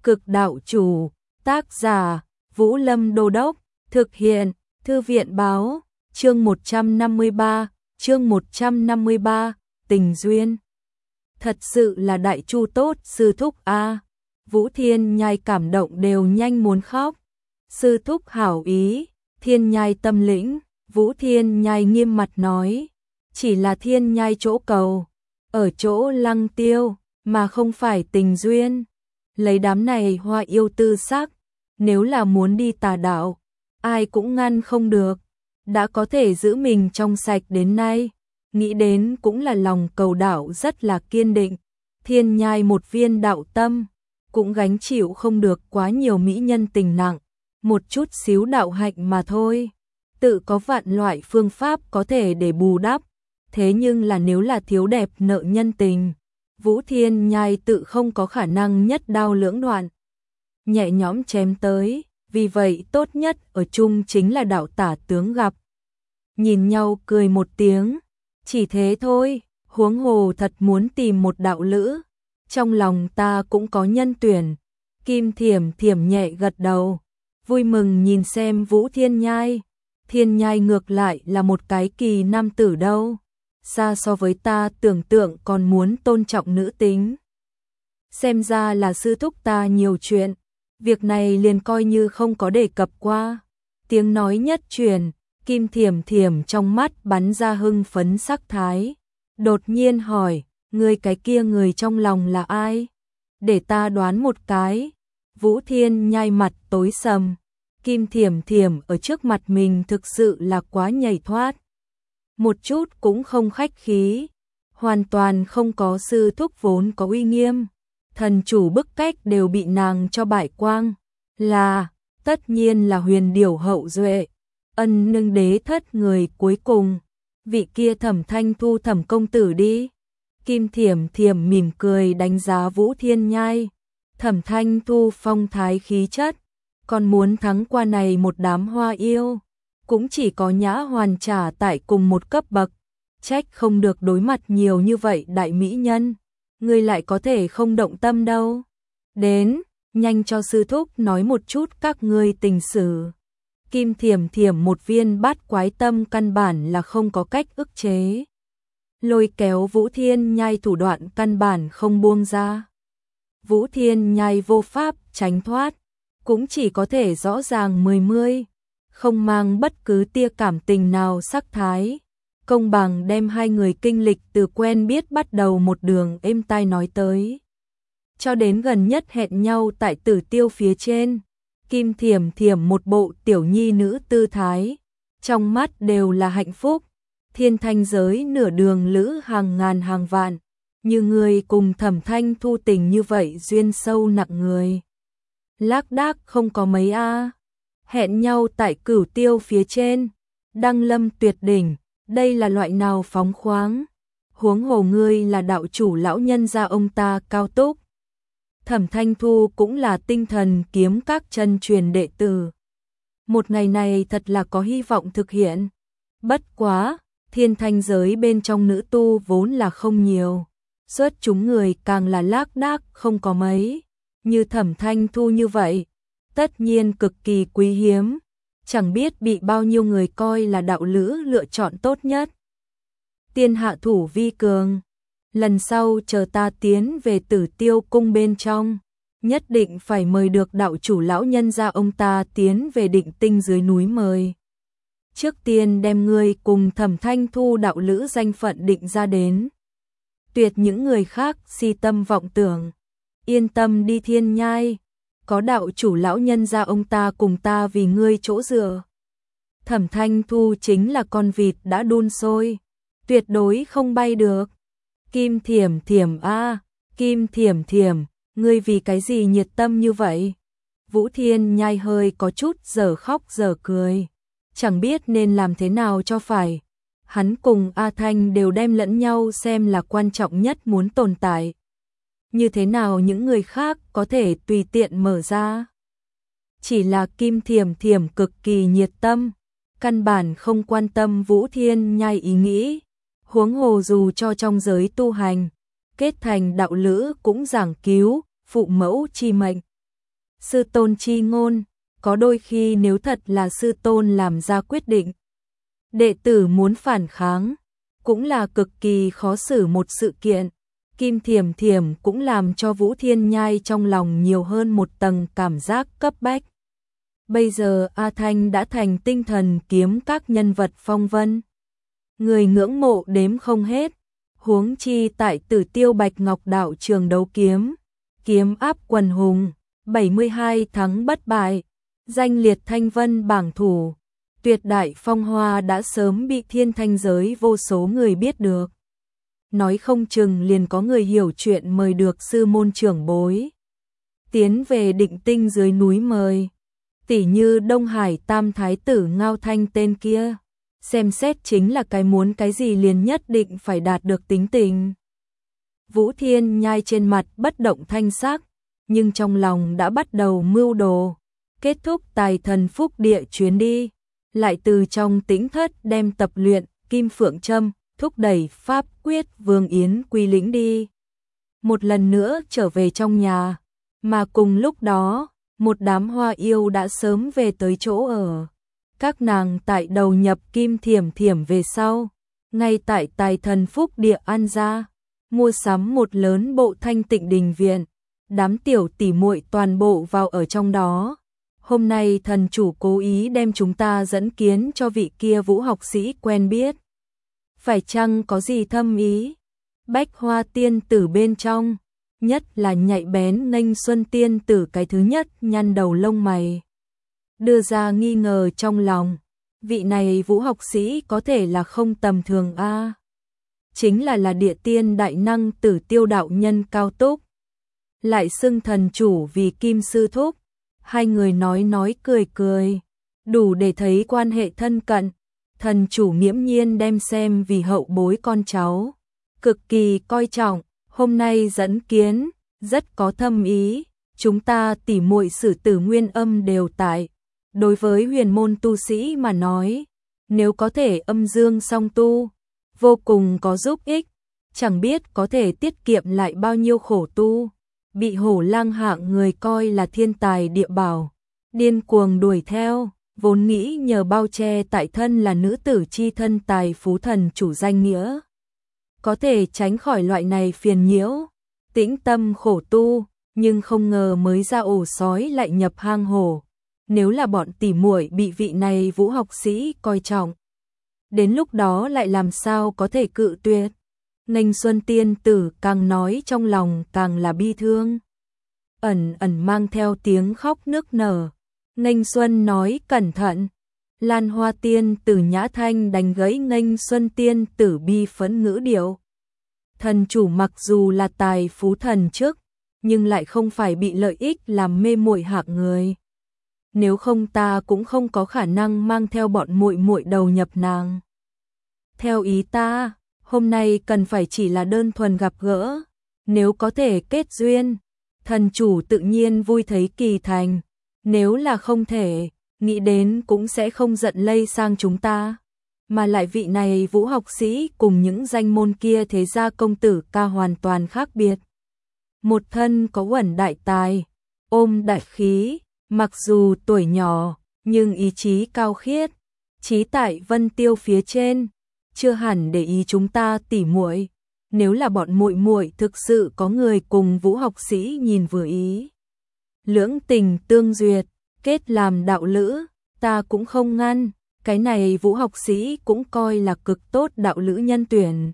Cực đạo chủ, tác giả, Vũ Lâm Đô Đốc, thực hiện, Thư viện báo, chương 153, tình duyên. Thật sự là đại chu tốt sư thúc a. Vũ Thiên Nhai cảm động đều nhanh muốn khóc. Sư thúc hảo ý, Thiên Nhai tâm lĩnh, Vũ Thiên Nhai nghiêm mặt nói, chỉ là Thiên Nhai chỗ cầu, ở chỗ Lăng Tiêu, mà không phải tình duyên. Lấy đám này hoa yêu tư sắc, nếu là muốn đi tà đạo, ai cũng ngăn không được. Đã có thể giữ mình trong sạch đến nay, nghĩ đến cũng là lòng cầu đạo rất là kiên định. Thiên Nhai một viên đạo tâm, cũng gánh chịu không được quá nhiều mỹ nhân tình nặng, một chút xíu đạo hạnh mà thôi. Tự có vạn loại phương pháp có thể để bù đắp, thế nhưng là nếu là thiếu đẹp nợ nhân tình, Vũ Thiên Nhai tự không có khả năng nhất đao lưỡng đoạn, nhẹ nhõm chém tới, vì vậy tốt nhất ở chung chính là đạo tả tướng gặp. Nhìn nhau cười một tiếng, chỉ thế thôi, huống hồ thật muốn tìm một đạo lữ, trong lòng ta cũng có nhân tuyển. Kim Thiểm Thiểm nhẹ gật đầu, vui mừng nhìn xem Vũ Thiên Nhai. Thiên Nhai ngược lại là một cái kỳ nam tử đâu, xa so với ta tưởng tượng còn muốn tôn trọng nữ tính. Xem ra là sư thúc ta nhiều chuyện, việc này liền coi như không có đề cập qua. Tiếng nói nhất truyền, Kim Thiểm Thiểm trong mắt bắn ra hưng phấn sắc thái, đột nhiên hỏi, người cái kia người trong lòng là ai? Để ta đoán một cái. Vũ Thiên Nhai mặt tối sầm, Kim Thiểm Thiểm ở trước mặt mình thực sự là quá nhảy thoát, một chút cũng không khách khí, hoàn toàn không có sư thúc vốn có uy nghiêm, thần chủ bức cách đều bị nàng cho bại quang, là, tất nhiên là Huyền Điểu hậu duệ, ân nương đế thất người cuối cùng, vị kia Thẩm Thanh Thu Thẩm công tử đi. Kim Thiểm Thiểm mỉm cười đánh giá Vũ Thiên Nhai, Thẩm Thanh Thu phong thái khí chất, còn muốn thắng qua này một đám hoa yêu, cũng chỉ có Nhã Hoàn trả tại cùng một cấp bậc, trách không được đối mặt nhiều như vậy đại mỹ nhân, ngươi lại có thể không động tâm đâu. Đến, nhanh cho sư thúc nói một chút các ngươi tình sử. Kim Thiểm Thiểm một viên bát quái tâm căn bản là không có cách ức chế, lôi kéo Vũ Thiên Nhai thủ đoạn căn bản không buông ra. Vũ Thiên Nhai vô pháp tránh thoát, cũng chỉ có thể rõ ràng mươi, không mang bất cứ tia cảm tình nào sắc thái, công bằng đem hai người kinh lịch từ quen biết bắt đầu một đường êm tai nói tới, cho đến gần nhất hẹn nhau tại Tử Tiêu phía trên. Kim Thiểm Thiểm một bộ tiểu nhi nữ tư thái, trong mắt đều là hạnh phúc. Thiên thanh giới nửa đường lữ hàng ngàn hàng vạn, như người cùng Thẩm Thanh Thu tình như vậy duyên sâu nặng người, lác đác không có mấy a. Hẹn nhau tại Cửu Tiêu phía trên, đăng lâm tuyệt đỉnh, đây là loại nào phóng khoáng, huống hồ ngươi là đạo chủ lão nhân gia ông ta cao túc. Thẩm Thanh Thu cũng là tinh thần kiếm các chân truyền đệ tử, một ngày này thật là có hy vọng thực hiện. Bất quá, thiên thanh giới bên trong nữ tu vốn là không nhiều, xuất chúng người càng là lác đác không có mấy, như Thẩm Thanh Thu như vậy, tất nhiên cực kỳ quý hiếm, chẳng biết bị bao nhiêu người coi là đạo lữ lựa chọn tốt nhất. Tiên hạ thủ vi cường, lần sau chờ ta tiến về Tử Tiêu cung bên trong, nhất định phải mời được đạo chủ lão nhân gia ông ta tiến về Định Tinh dưới núi mời. Trước tiên đem ngươi cùng Thẩm Thanh Thu đạo lữ danh phận định ra đến, tuyệt những người khác si tâm vọng tưởng. Yên tâm đi Thiên Nhai, có đạo chủ lão nhân gia ông ta cùng ta vì ngươi chỗ dựa. Thẩm Thanh Thu chính là con vịt đã đun sôi, tuyệt đối không bay được. Kim Thiểm Thiểm a, Kim Thiểm Thiểm, ngươi vì cái gì nhiệt tâm như vậy? Vũ Thiên Nhai hơi có chút dở khóc dở cười, chẳng biết nên làm thế nào cho phải. Hắn cùng A Thanh đều đem lẫn nhau xem là quan trọng nhất muốn tồn tại. Như thế nào những người khác có thể tùy tiện mở ra? Chỉ là Kim Thiểm Thiểm cực kỳ nhiệt tâm, căn bản không quan tâm Vũ Thiên Nhai ý nghĩ. Huống hồ dù cho trong giới tu hành, kết thành đạo lữ cũng giảng cứu, phụ mẫu chi mệnh, sư tôn chi ngôn, có đôi khi nếu thật là sư tôn làm ra quyết định, đệ tử muốn phản kháng, cũng là cực kỳ khó xử một sự kiện. Kim Thiểm Thiểm cũng làm cho Vũ Thiên Nhai trong lòng nhiều hơn một tầng cảm giác cấp bách. Bây giờ A Thanh đã thành tinh thần kiếm các nhân vật phong vân, người ngưỡng mộ đếm không hết, huống chi tại Tử Tiêu Bạch Ngọc đạo trường đấu kiếm, kiếm áp quần hùng, 72 thắng bất bại, danh liệt thanh vân bảng thủ, tuyệt đại phong hoa đã sớm bị thiên thanh giới vô số người biết được. Nói không chừng liền có người hiểu chuyện mời được sư môn trưởng bối tiến về Định Tinh dưới núi mời, tỉ như Đông Hải Tam Thái tử Ngao Thanh tên kia, xem xét chính là cái muốn cái gì liền nhất định phải đạt được tính tình. Vũ Thiên Nhai trên mặt bất động thanh sắc, nhưng trong lòng đã bắt đầu mưu đồ, kết thúc Tài Thần Phúc Địa chuyến đi, lại từ trong tĩnh thất đem tập luyện Kim Phượng Châm, thúc đẩy pháp quyết Vương Yến quy lĩnh đi. Một lần nữa trở về trong nhà, mà cùng lúc đó, một đám hoa yêu đã sớm về tới chỗ ở. Các nàng tại đầu nhập Kim Thiểm Thiểm về sau, ngay tại Tài Thần Phúc Địa An gia, mua sắm một lớn bộ Thanh Tịnh đình viện, đám tiểu tỷ muội toàn bộ vào ở trong đó. Hôm nay thần chủ cố ý đem chúng ta dẫn kiến cho vị kia Vũ học sĩ quen biết. Phải chăng có gì thâm ý? Bách Hoa tiên tử bên trong, nhất là nhạy bén Nghênh Xuân tiên tử cái thứ nhất nhăn đầu lông mày, đưa ra nghi ngờ trong lòng. Vị này Vũ học sĩ có thể là không tầm thường a, chính là địa tiên đại năng Tử Tiêu đạo nhân cao túc, lại xưng thần chủ vì Kim sư thúc. Hai người nói cười cười, đủ để thấy quan hệ thân cận. Thần chủ nghiễm nhiên đem xem vì hậu bối con cháu, cực kỳ coi trọng. Hôm nay dẫn kiến, rất có thâm ý, chúng ta tỉ muội Sử Tử Nguyên Âm đều tại. Đối với huyền môn tu sĩ mà nói, nếu có thể âm dương song tu, vô cùng có giúp ích, chẳng biết có thể tiết kiệm lại bao nhiêu khổ tu. Bị hổ lang hạng người coi là thiên tài địa bảo, điên cuồng đuổi theo, vốn nghĩ nhờ bao che tại thân là nữ tử chi thân tài phú thần chủ danh nghĩa, có thể tránh khỏi loại này phiền nhiễu, tĩnh tâm khổ tu, nhưng không ngờ mới ra ổ sói lại nhập hang hổ. Nếu là bọn tỉ muội bị vị này Vũ học sĩ coi trọng, đến lúc đó lại làm sao có thể cự tuyệt. Nghênh Xuân tiên tử càng nói trong lòng càng là bi thương, ẩn ẩn mang theo tiếng khóc nức nở. Nghênh Xuân nói cẩn thận. Lan Hoa tiên tử nhã thanh đánh gãy Nghênh Xuân tiên tử bi phẫn ngữ điệu. Thần chủ mặc dù là tài phú thần chức, nhưng lại không phải bị lợi ích làm mê muội hạng người. Nếu không ta cũng không có khả năng mang theo bọn muội muội đầu nhập nàng. Theo ý ta, hôm nay cần phải chỉ là đơn thuần gặp gỡ, nếu có thể kết duyên, thần chủ tự nhiên vui thấy kỳ thành, nếu là không thể, nghĩ đến cũng sẽ không giận lây sang chúng ta. Mà lại vị này Vũ học sĩ cùng những danh môn kia thế gia công tử ca hoàn toàn khác biệt. Một thân có uẩn đại tài, ôm đại khí, mặc dù tuổi nhỏ, nhưng ý chí cao khiết, chí tại vân tiêu phía trên, chưa hẳn để ý chúng ta tỉ muội. Nếu là bọn muội muội thực sự có người cùng Vũ học sĩ nhìn vừa ý, lưỡng tình tương duyệt, kết làm đạo lữ, ta cũng không ngăn. Cái này Vũ học sĩ cũng coi là cực tốt đạo lữ nhân tuyển.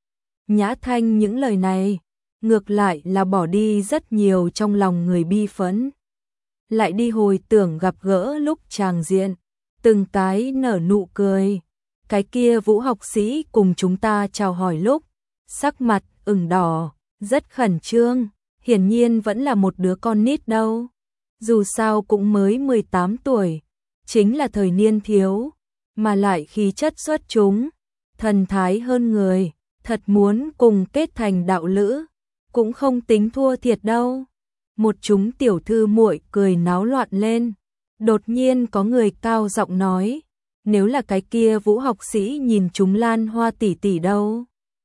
Nhã Thanh những lời này, ngược lại là bỏ đi rất nhiều trong lòng người bi phẫn. Lại đi hồi tưởng gặp gỡ lúc tràng diện, từng cái nở nụ cười. Cái kia Vũ học sĩ cùng chúng ta chào hỏi lúc, sắc mặt ửng đỏ, rất khẩn trương, hiển nhiên vẫn là một đứa con nít đâu. Dù sao cũng mới 18 tuổi, chính là thời niên thiếu, mà lại khí chất xuất chúng, thần thái hơn người, thật muốn cùng kết thành đạo lữ, cũng không tính thua thiệt đâu. Một chúng tiểu thư muội cười náo loạn lên, đột nhiên có người cao giọng nói, nếu là cái kia Vũ học sĩ nhìn chúng Lan Hoa tỷ tỷ đâu.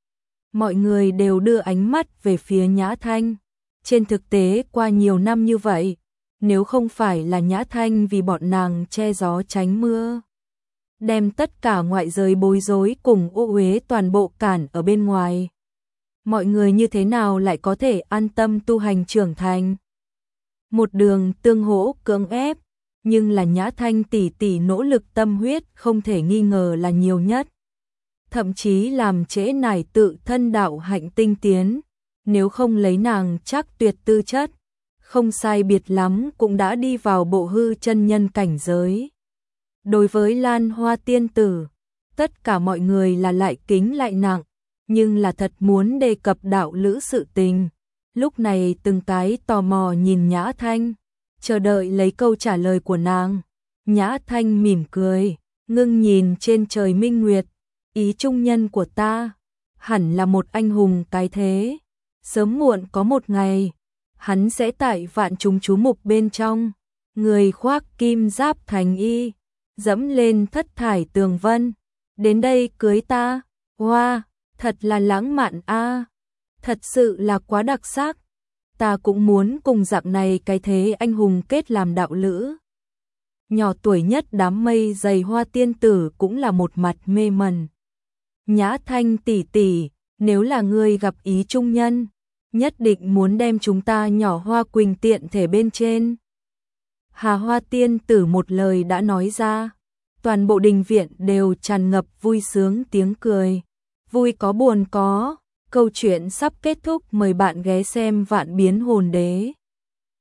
Mọi người đều đưa ánh mắt về phía Nhã Thanh, trên thực tế qua nhiều năm như vậy, nếu không phải là Nhã Thanh vì bọn nàng che gió tránh mưa, đem tất cả ngoại giới bối rối cùng ô uế toàn bộ cản ở bên ngoài. Mọi người như thế nào lại có thể an tâm tu hành trưởng thành? Một đường tương hỗ cưỡng ép, nhưng là Nhã Thanh tỷ tỷ nỗ lực tâm huyết không thể nghi ngờ là nhiều nhất. Thậm chí làm trễ nải tự thân đạo hạnh tinh tiến, nếu không lấy nàng chắc tuyệt tư chất, không sai biệt lắm cũng đã đi vào bộ hư chân nhân cảnh giới. Đối với Lan Hoa tiên tử, tất cả mọi người là lại kính lại nặng, nhưng là thật muốn đề cập đạo lữ sự tình. Lúc này từng cái tò mò nhìn Nhã Thanh, chờ đợi lấy câu trả lời của nàng. Nhã Thanh mỉm cười, ngưng nhìn trên trời minh nguyệt, ý trung nhân của ta, hẳn là một anh hùng cái thế. Sớm muộn có một ngày, hắn sẽ tại vạn chúng chú mục bên trong, người khoác kim giáp thành y, dẫm lên thất thải tường vân, đến đây cưới ta. Hoa, thật là lãng mạn a, thật sự là quá đặc sắc. Ta cũng muốn cùng dạng này cái thế anh hùng kết làm đạo lữ. Nhỏ tuổi nhất đám mây dày Hoa tiên tử cũng là một mặt mê mẩn. Nhã Thanh tỷ tỷ, nếu là ngươi gặp ý trung nhân, nhất định muốn đem chúng ta nhỏ Hoa Quỳnh tiện thể bên trên. Hà Hoa tiên tử một lời đã nói ra, toàn bộ đình viện đều tràn ngập vui sướng tiếng cười. Vui có buồn có, câu chuyện sắp kết thúc, mời bạn ghé xem Vạn Biến Hồn Đế.